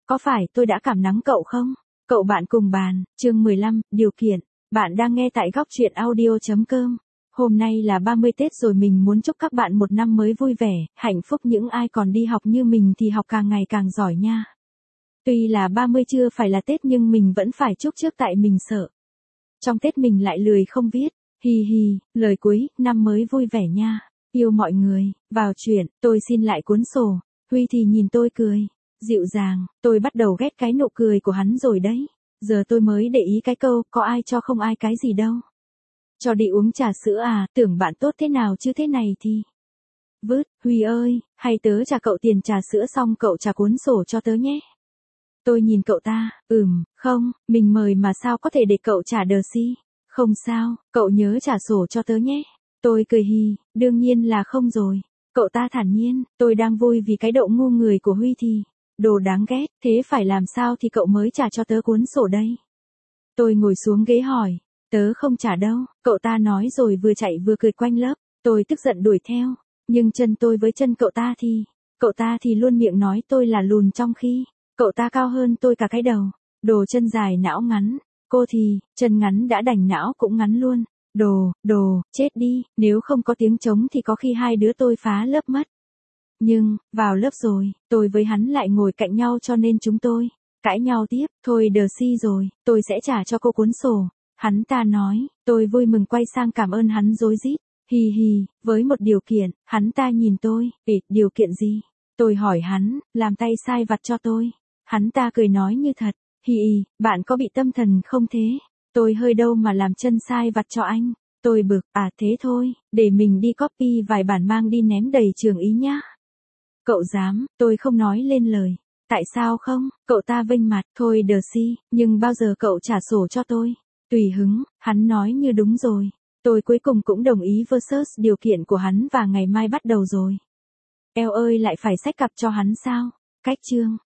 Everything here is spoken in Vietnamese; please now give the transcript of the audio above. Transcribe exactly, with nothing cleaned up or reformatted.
có phải tôi đã cảm nắng cậu không? Cậu bạn cùng bàn, chương mười lăm, điều kiện. Bạn đang nghe tại góc truyện audio.com. Hôm nay là ba mươi Tết rồi, mình muốn chúc các bạn một năm mới vui vẻ, hạnh phúc. Những ai còn đi học như mình thì học càng ngày càng giỏi nha. Tuy là ba mươi chưa phải là Tết nhưng mình vẫn phải chúc trước tại mình sợ. Trong Tết mình lại lười không viết. Hi hi, lời cuối, năm mới vui vẻ nha. Yêu mọi người, vào chuyện, tôi xin lại cuốn sổ. Huy thì nhìn tôi cười. Dịu dàng, tôi bắt đầu ghét cái nụ cười của hắn rồi đấy. Giờ tôi mới để ý cái câu, có ai cho không ai cái gì đâu. Cho đi uống trà sữa à, tưởng bạn tốt thế nào chứ thế này thì. Vứt, Huy ơi, hay tớ trả cậu tiền trà sữa xong cậu trả cuốn sổ cho tớ nhé. Tôi nhìn cậu ta, ừm, không, mình mời mà sao có thể để cậu trả đờ si. Không sao, cậu nhớ trả sổ cho tớ nhé. Tôi cười hì, đương nhiên là không rồi. Cậu ta thản nhiên, tôi đang vui vì cái độ ngu người của Huy thì. Đồ đáng ghét, thế phải làm sao thì cậu mới trả cho tớ cuốn sổ đây? Tôi ngồi xuống ghế hỏi, tớ không trả đâu, cậu ta nói rồi vừa chạy vừa cười quanh lớp. Tôi tức giận đuổi theo, nhưng chân tôi với chân cậu ta thì, cậu ta thì luôn miệng nói tôi là lùn trong khi, cậu ta cao hơn tôi cả cái đầu. Đồ chân dài não ngắn, cô thì, chân ngắn đã đành não cũng ngắn luôn. Đồ, đồ, chết đi, nếu không có tiếng trống thì có khi hai đứa tôi phá lớp mất. Nhưng, vào lớp rồi, tôi với hắn lại ngồi cạnh nhau cho nên chúng tôi cãi nhau tiếp. Thôi đờ si rồi, tôi sẽ trả cho cô cuốn sổ. Hắn ta nói, tôi vui mừng quay sang cảm ơn hắn rối rít. Hì hì, với một điều kiện. Hắn ta nhìn tôi, ỉ, điều kiện gì? Tôi hỏi hắn, làm tay sai vặt cho tôi. Hắn ta cười nói như thật, hì hì, bạn có bị tâm thần không thế? Tôi hơi đâu mà làm chân sai vặt cho anh. Tôi bực, à thế thôi, để mình đi copy vài bản mang đi ném đầy trường ý nhá. Cậu dám, tôi không nói lên lời. Tại sao không, cậu ta vênh mặt, thôi đờ si, nhưng bao giờ cậu trả sổ cho tôi? Tùy hứng, hắn nói như đúng rồi. Tôi cuối cùng cũng đồng ý versus điều kiện của hắn và ngày mai bắt đầu rồi. Eo ơi lại phải xách cặp cho hắn sao? Cách chương.